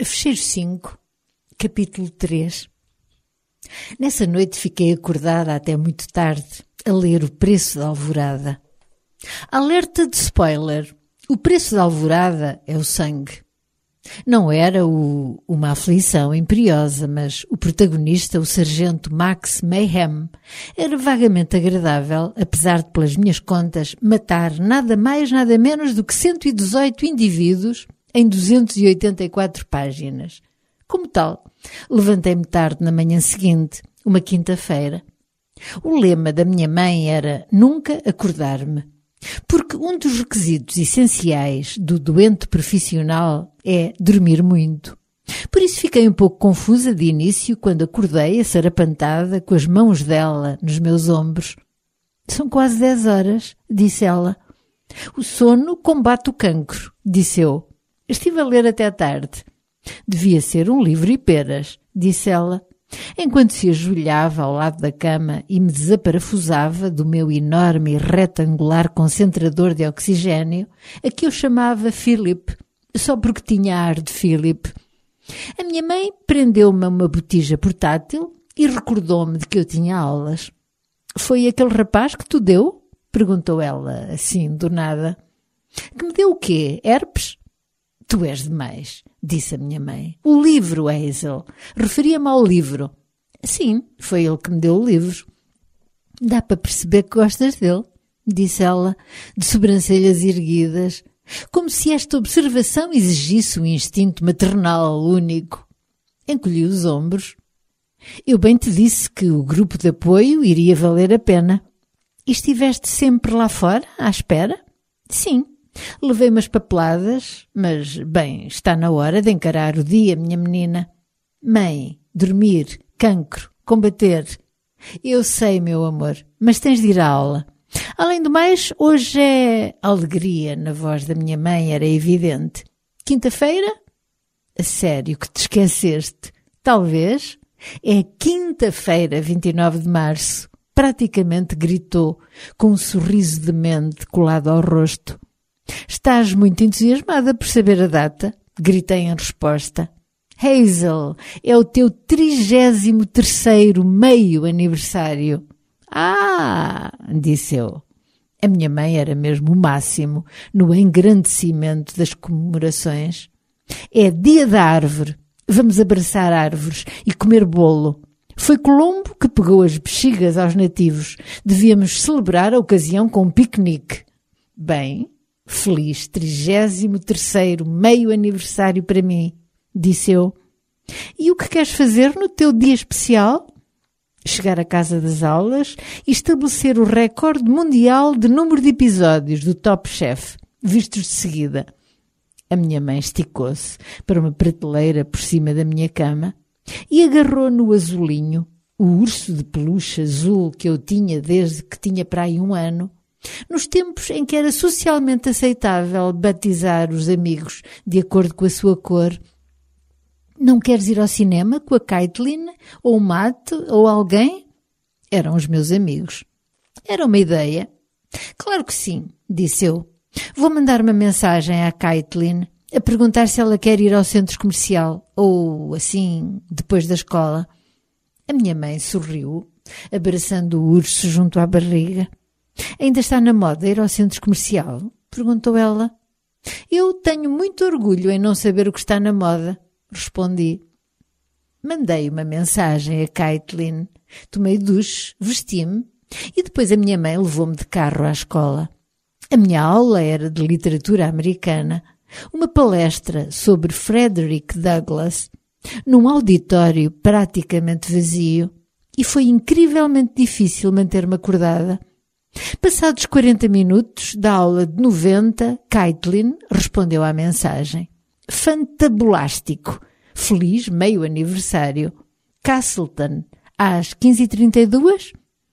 Fecheiro 5, capítulo 3. Nessa noite fiquei acordada até muito tarde a ler O Preço da Alvorada. Alerta de spoiler. O preço da alvorada é o sangue. Não era uma aflição imperiosa, mas o protagonista, o sargento Max Mayhem, era vagamente agradável, apesar de, pelas minhas contas, matar nada mais, nada menos do que 118 indivíduos em 284 páginas. Como tal, levantei-me tarde na manhã seguinte, uma quinta-feira. O lema da minha mãe era nunca acordar-me, porque um dos requisitos essenciais do doente profissional é dormir muito. Por isso fiquei um pouco confusa de início quando acordei assarapantada com as mãos dela nos meus ombros. São quase 10 horas, disse ela. O sono combate o cancro, disse eu. Estive a ler até tarde. Devia ser um livro e peras, disse ela, enquanto se ajoelhava ao lado da cama e me desaparafusava do meu enorme e retangular concentrador de oxigênio, a que eu chamava Philip, só porque tinha ar de Philip. A minha mãe prendeu-me a uma botija portátil e recordou-me de que eu tinha aulas. Foi aquele rapaz que tu deu? Perguntou ela, assim, do nada. Que me deu o quê? Herpes? Tu és demais, disse a minha mãe. O livro, Hazel. Referia-me ao livro. Sim, foi ele que me deu o livro. Dá para perceber que gostas dele, disse ela, de sobrancelhas erguidas, como se esta observação exigisse um instinto maternal único. Encolhi os ombros. Eu bem te disse que o grupo de apoio iria valer a pena. E estiveste sempre lá fora, à espera? Sim. Levei umas papeladas, mas, bem, está na hora de encarar o dia, minha menina. Mãe, dormir, cancro, combater. Eu sei, meu amor, mas tens de ir à aula. Além do mais, hoje é alegria, na voz da minha mãe era evidente. Quinta-feira? A sério que te esqueceste? Talvez. É quinta-feira, 29 de março. Praticamente gritou, com um sorriso demente colado ao rosto. Estás muito entusiasmada por saber a data? Gritei em resposta. Hazel, é o teu 33º meio aniversário. Ah, disse eu. A minha mãe era mesmo o máximo no engrandecimento das comemorações. É dia da árvore. Vamos abraçar árvores e comer bolo. Foi Colombo que pegou as bexigas aos nativos. Devíamos celebrar a ocasião com um piquenique. Bem, feliz 33º meio aniversário para mim, disse eu. E o que queres fazer no teu dia especial? Chegar à casa das aulas e estabelecer o recorde mundial de número de episódios do Top Chef, vistos de seguida. A minha mãe esticou-se para uma prateleira por cima da minha cama e agarrou no azulinho, o urso de peluche azul que eu tinha desde que tinha para aí 1 ano, nos tempos em que era socialmente aceitável batizar os amigos de acordo com a sua cor. Não queres ir ao cinema com a Caitlin, ou o Matt, ou alguém? Eram os meus amigos. Era uma ideia. Claro que sim, disse eu. Vou mandar uma mensagem à Caitlin a perguntar se ela quer ir ao centro comercial, ou assim, depois da escola. A minha mãe sorriu, abraçando o urso junto à barriga. Ainda está na moda ir ao centro comercial? Perguntou ela. Eu tenho muito orgulho em não saber o que está na moda, respondi. Mandei uma mensagem a Caitlin, tomei duche, vesti-me e depois a minha mãe levou-me de carro à escola. A minha aula era de literatura americana, uma palestra sobre Frederick Douglass, num auditório praticamente vazio, e foi incrivelmente difícil manter-me acordada. Passados 40 minutos da aula de 90, Caitlin respondeu à mensagem. Fantabulástico. Feliz meio aniversário. Castleton, às 15h32?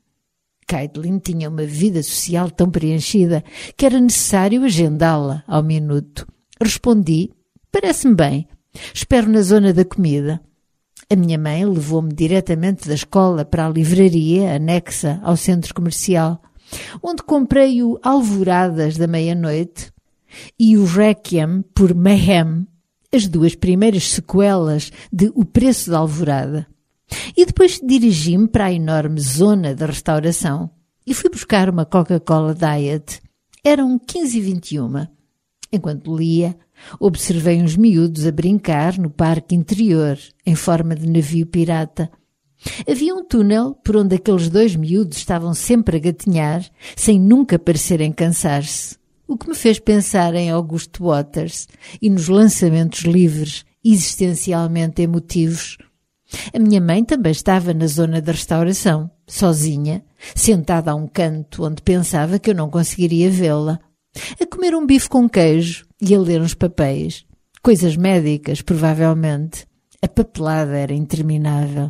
Caitlin tinha uma vida social tão preenchida que era necessário agendá-la ao minuto. Respondi, parece-me bem. Espero na zona da comida. A minha mãe levou-me diretamente da escola para a livraria anexa ao centro comercial, onde comprei o Alvoradas da Meia-Noite e o Requiem por Mayhem, as 2 primeiras sequelas de O Preço da Alvorada. E depois dirigi-me para a enorme zona da restauração e fui buscar uma Coca-Cola Diet. Eram 15h21. Enquanto lia, observei uns miúdos a brincar no parque interior, em forma de navio pirata. Havia um túnel por onde aqueles 2 miúdos estavam sempre a gatinhar, sem nunca parecerem cansar-se. O que me fez pensar em August Waters e nos lançamentos livres, existencialmente emotivos. A minha mãe também estava na zona da restauração, sozinha, sentada a um canto onde pensava que eu não conseguiria vê-la, a comer um bife com queijo e a ler uns papéis. Coisas médicas, provavelmente. A papelada era interminável.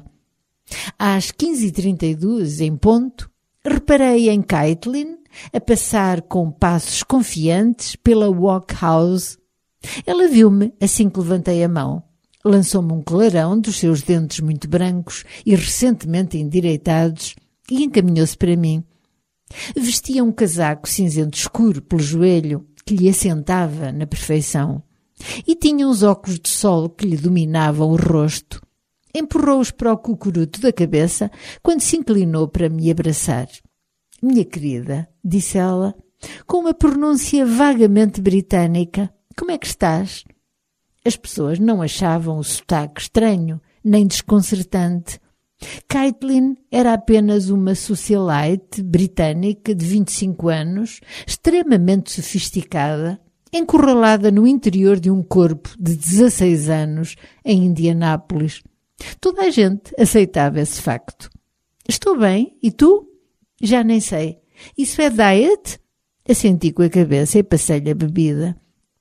Às 15h32, em ponto, reparei em Caitlin a passar com passos confiantes pela walk house. Ela viu-me assim que levantei a mão. Lançou-me um clarão dos seus dentes muito brancos e recentemente endireitados e encaminhou-se para mim. Vestia um casaco cinzento escuro pelo joelho que lhe assentava na perfeição e tinha uns óculos de sol que lhe dominavam o rosto. Empurrou-os para o cucuruto da cabeça quando se inclinou para me abraçar. «Minha querida», disse ela, com uma pronúncia vagamente britânica, «como é que estás?» As pessoas não achavam o sotaque estranho, nem desconcertante. Caitlin era apenas uma socialite britânica de 25 anos, extremamente sofisticada, encurralada no interior de um corpo de 16 anos em Indianápolis. Toda a gente aceitava esse facto. «Estou bem, e tu?» «Já nem sei. Isso é diet?» Assenti com a cabeça e passei-lhe a bebida.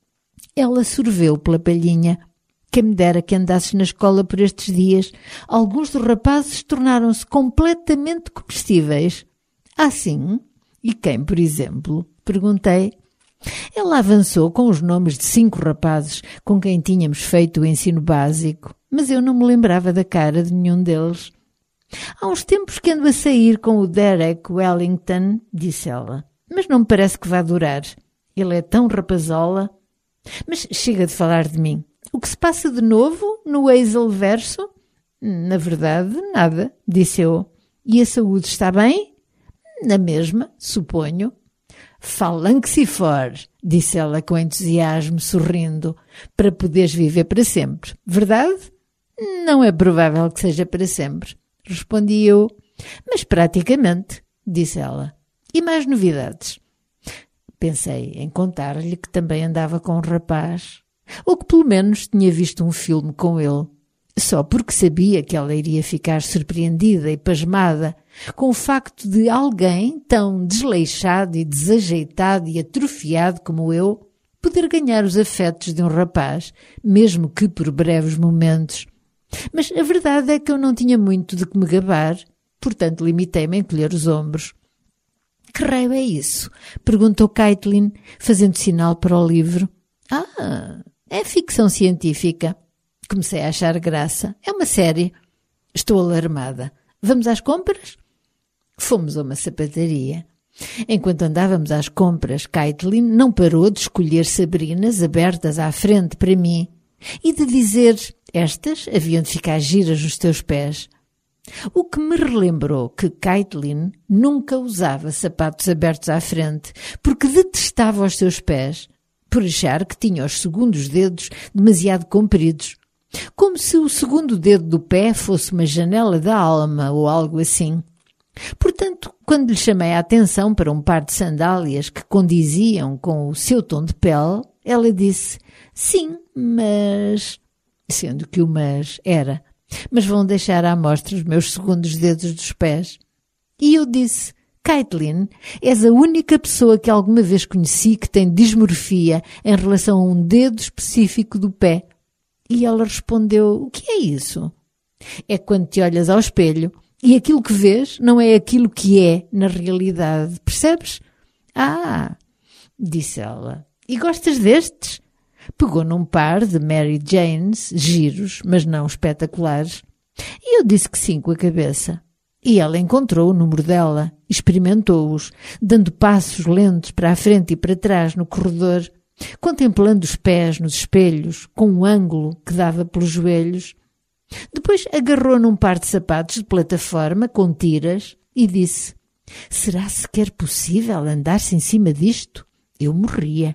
Ela sorveu pela palhinha. Quem me dera que andasses na escola por estes dias. Alguns dos rapazes tornaram-se completamente comestíveis. «Ah, sim? E quem, por exemplo?» perguntei. Ela avançou com os nomes de 5 rapazes com quem tínhamos feito o ensino básico, mas eu não me lembrava da cara de nenhum deles. «Há uns tempos que ando a sair com o Derek Wellington», disse ela, «mas não me parece que vá durar. Ele é tão rapazola. Mas chega de falar de mim. O que se passa de novo no Hazel Verso?» «Na verdade, nada», disse eu. «E a saúde está bem?» «Na mesma, suponho». «Falanxifor», disse ela com entusiasmo, sorrindo, «para poderes viver para sempre, verdade?» «Não é provável que seja para sempre», respondi eu. «Mas praticamente», disse ela. «E mais novidades?» Pensei em contar-lhe que também andava com um rapaz, ou que pelo menos tinha visto um filme com ele, só porque sabia que ela iria ficar surpreendida e pasmada com o facto de alguém tão desleixado e desajeitado e atrofiado como eu poder ganhar os afetos de um rapaz, mesmo que por breves momentos. Mas a verdade é que eu não tinha muito de que me gabar, portanto limitei-me a encolher os ombros. «Que raio é isso?» perguntou Caitlin, fazendo sinal para o livro. «Ah, é ficção científica». Comecei a achar graça. «É uma série». «Estou alarmada. Vamos às compras?» Fomos a uma sapataria. Enquanto andávamos às compras, Caitlin não parou de escolher sabrinas abertas à frente para mim e de dizer: «Estas haviam de ficar giras nos teus pés». O que me relembrou que Caitlin nunca usava sapatos abertos à frente, porque detestava os seus pés, por achar que tinha os segundos dedos demasiado compridos, como se o segundo dedo do pé fosse uma janela da alma ou algo assim. Portanto, quando lhe chamei a atenção para um par de sandálias que condiziam com o seu tom de pele, ela disse: «Sim, mas...» Sendo que o «mas» era: «Mas vão deixar à mostra os meus segundos dedos dos pés». E eu disse: «Caitlin, és a única pessoa que alguma vez conheci que tem dismorfia em relação a um dedo específico do pé». E ela respondeu: «O que é isso?» «É quando te olhas ao espelho e aquilo que vês não é aquilo que é na realidade, percebes?» «Ah», disse ela, «e gostas destes?» Pegou num par de Mary Janes, giros, mas não espetaculares. E eu disse que sim com a cabeça. E ela encontrou o número dela, experimentou-os, dando passos lentos para a frente e para trás no corredor, contemplando os pés nos espelhos, com um ângulo que dava pelos joelhos. Depois agarrou num par de sapatos de plataforma com tiras e disse: será sequer possível andar-se em cima disto? Eu morria.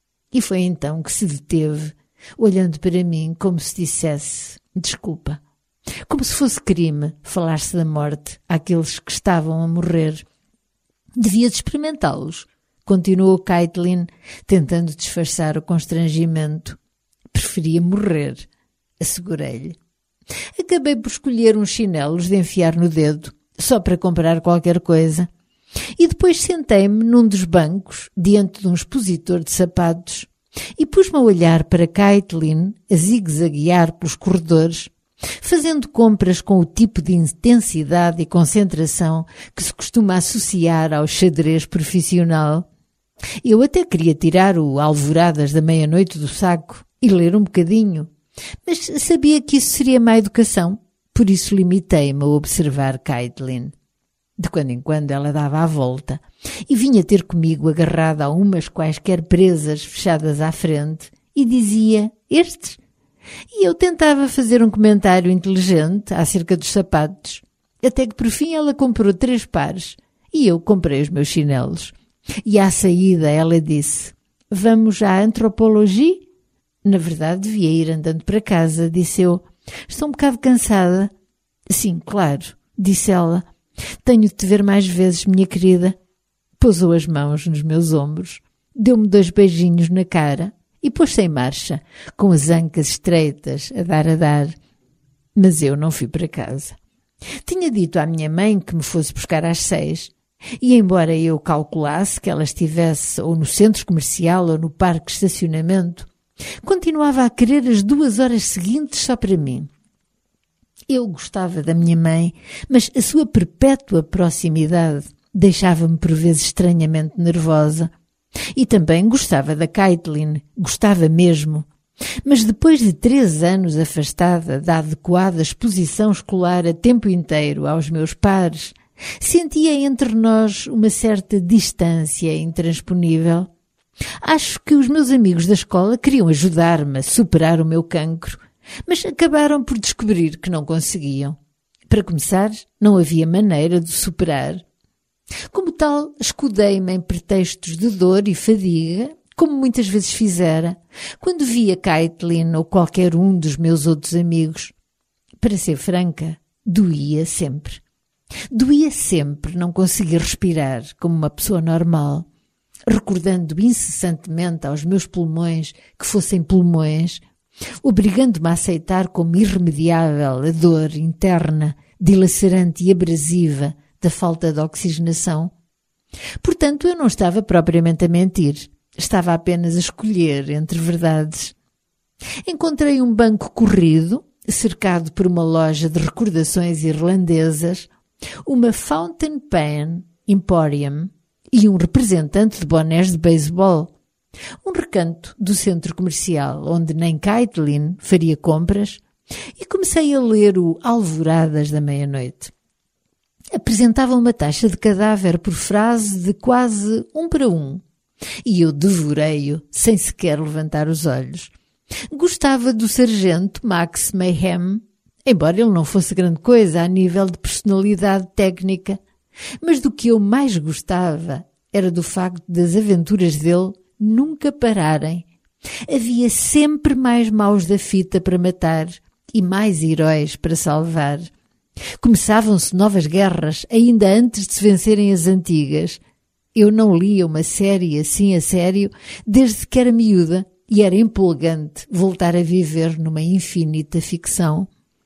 E foi então que se deteve, olhando para mim como se dissesse: desculpa. Como se fosse crime falar-se da morte àqueles que estavam a morrer. Devia de experimentá-los, continuou Caitlin, tentando disfarçar o constrangimento. Preferia morrer, assegurei-lhe. Acabei por escolher uns chinelos de enfiar no dedo, só para comprar qualquer coisa, e depois sentei-me num dos bancos, diante de um expositor de sapatos, e pus-me a olhar para Caitlin a zigue-zaguear pelos corredores, fazendo compras com o tipo de intensidade e concentração que se costuma associar ao xadrez profissional. Eu até queria tirar o Alvoradas da Meia-Noite do saco e ler um bocadinho, mas sabia que isso seria má educação, por isso limitei-me a observar Caitlin. De quando em quando ela dava a volta e vinha ter comigo agarrada a umas quaisquer presas fechadas à frente e dizia: estes? E eu tentava fazer um comentário inteligente acerca dos sapatos, até que por fim ela comprou 3 pares e eu comprei os meus chinelos. E à saída ela disse: vamos à antropologia? Na verdade devia ir andando para casa, disse eu. Estou um bocado cansada. Sim, claro, disse ela. Tenho de te ver mais vezes, minha querida. Pousou as mãos nos meus ombros, deu-me 2 beijinhos na cara e pôs-se em marcha, com as ancas estreitas, a dar. Mas eu não fui para casa. Tinha dito à minha mãe que me fosse buscar às 6, e embora eu calculasse que ela estivesse ou no centro comercial ou no parque de estacionamento, continuava a querer as 2 horas seguintes só para mim. Eu gostava da minha mãe, mas a sua perpétua proximidade deixava-me por vezes estranhamente nervosa. E também gostava da Caitlin, gostava mesmo. Mas depois de 3 anos afastada da adequada exposição escolar a tempo inteiro aos meus pares, sentia entre nós uma certa distância intransponível. Acho que os meus amigos da escola queriam ajudar-me a superar o meu cancro, mas acabaram por descobrir que não conseguiam. Para começar, não havia maneira de o superar. Como tal, escudei-me em pretextos de dor e fadiga, como muitas vezes fizera, quando via Caitlin ou qualquer um dos meus outros amigos. Para ser franca, doía sempre. Doía sempre não conseguir respirar como uma pessoa normal, recordando incessantemente aos meus pulmões que fossem pulmões, obrigando-me a aceitar como irremediável a dor interna, dilacerante e abrasiva da falta de oxigenação. Portanto, eu não estava propriamente a mentir, estava apenas a escolher entre verdades. Encontrei um banco corrido, cercado por uma loja de recordações irlandesas, uma Fountain Pen Emporium e um representante de bonés de beisebol. Um recanto do centro comercial, onde nem Caitlin faria compras, e comecei a ler o Alvoradas da Meia-Noite. Apresentava uma taxa de cadáver por frase de quase 1 para 1, e eu devorei-o sem sequer levantar os olhos. Gostava do sargento Max Mayhem, embora ele não fosse grande coisa a nível de personalidade técnica, mas do que eu mais gostava era do facto das aventuras dele nunca pararem. Havia sempre mais maus da fita para matar e mais heróis para salvar. Começavam-se novas guerras ainda antes de se vencerem as antigas. Eu não lia uma série assim a sério desde que era miúda e era empolgante voltar a viver numa infinita ficção.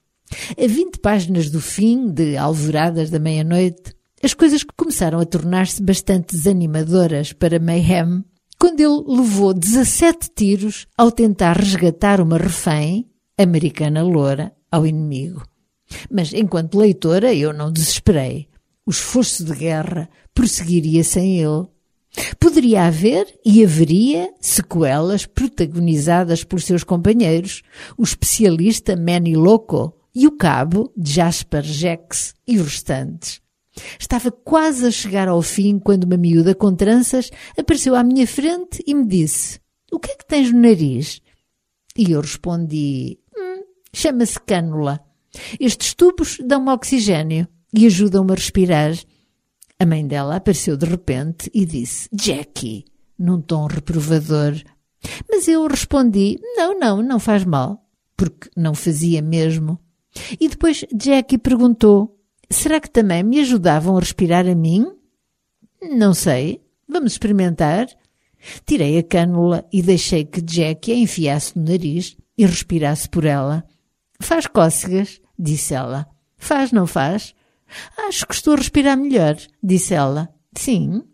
A 20 páginas do fim de Alvoradas da Meia-Noite, as coisas começaram a tornar-se bastante desanimadoras para Mayhem, quando ele levou 17 tiros ao tentar resgatar uma refém, americana loura, ao inimigo. Mas enquanto leitora eu não desesperei. O esforço de guerra prosseguiria sem ele. Poderia haver e haveria sequelas protagonizadas pelos seus companheiros, o especialista Manny Loco e o cabo Jasper Jex e os restantes. Estava quase a chegar ao fim quando uma miúda com tranças apareceu à minha frente e me disse: o que é que tens no nariz? E eu respondi, chama-se cânula. Estes tubos dão-me oxigênio e ajudam-me a respirar. A mãe dela apareceu de repente e disse, Jackie, num tom reprovador. Mas eu respondi, não faz mal, porque não fazia mesmo. E depois Jackie perguntou, será que também me ajudavam a respirar a mim? Não sei, vamos experimentar. Tirei a cânula e deixei que Jackie a enfiasse no nariz e respirasse por ela. Faz cócegas, disse ela. Faz, não faz? Acho que estou a respirar melhor, disse ela. Sim.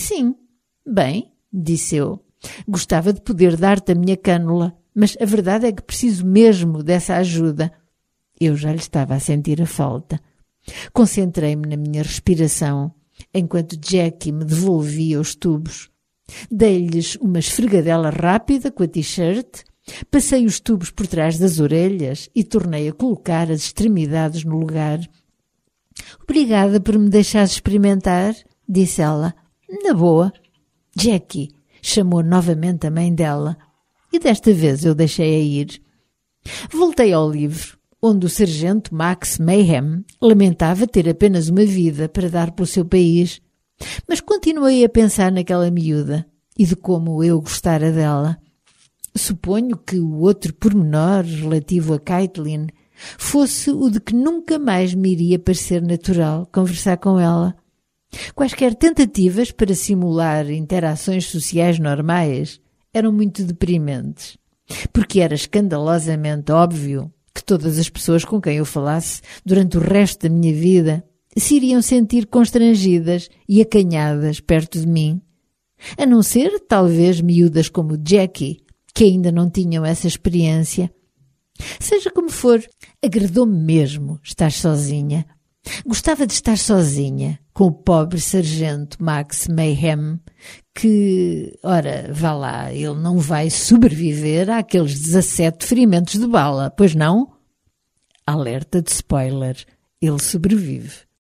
Bem, disse eu. Gostava de poder dar-te a minha cânula, mas a verdade é que preciso mesmo dessa ajuda. Eu já lhe estava a sentir a falta. Concentrei-me na minha respiração, enquanto Jackie me devolvia os tubos. Dei-lhes uma esfregadela rápida com a t-shirt, passei os tubos por trás das orelhas e tornei a colocar as extremidades no lugar. Obrigada por me deixares experimentar, disse ela. Na boa. Jackie, chamou novamente a mãe dela, e desta vez eu deixei-a ir. Voltei ao livro, onde o sargento Max Mayhem lamentava ter apenas uma vida para dar pelo seu país, mas continuei a pensar naquela miúda e de como eu gostara dela. Suponho que o outro pormenor relativo a Caitlin fosse o de que nunca mais me iria parecer natural conversar com ela. Quaisquer tentativas para simular interações sociais normais eram muito deprimentes, porque era escandalosamente óbvio que todas as pessoas com quem eu falasse durante o resto da minha vida se iriam sentir constrangidas e acanhadas perto de mim, a não ser, talvez, miúdas como Jackie, que ainda não tinham essa experiência. Seja como for, agradou-me mesmo estar sozinha. Gostava de estar sozinha com o pobre sargento Max Mayhem, que, ora, vá lá, ele não vai sobreviver àqueles 17 ferimentos de bala, pois não? Alerta de spoiler, ele sobrevive.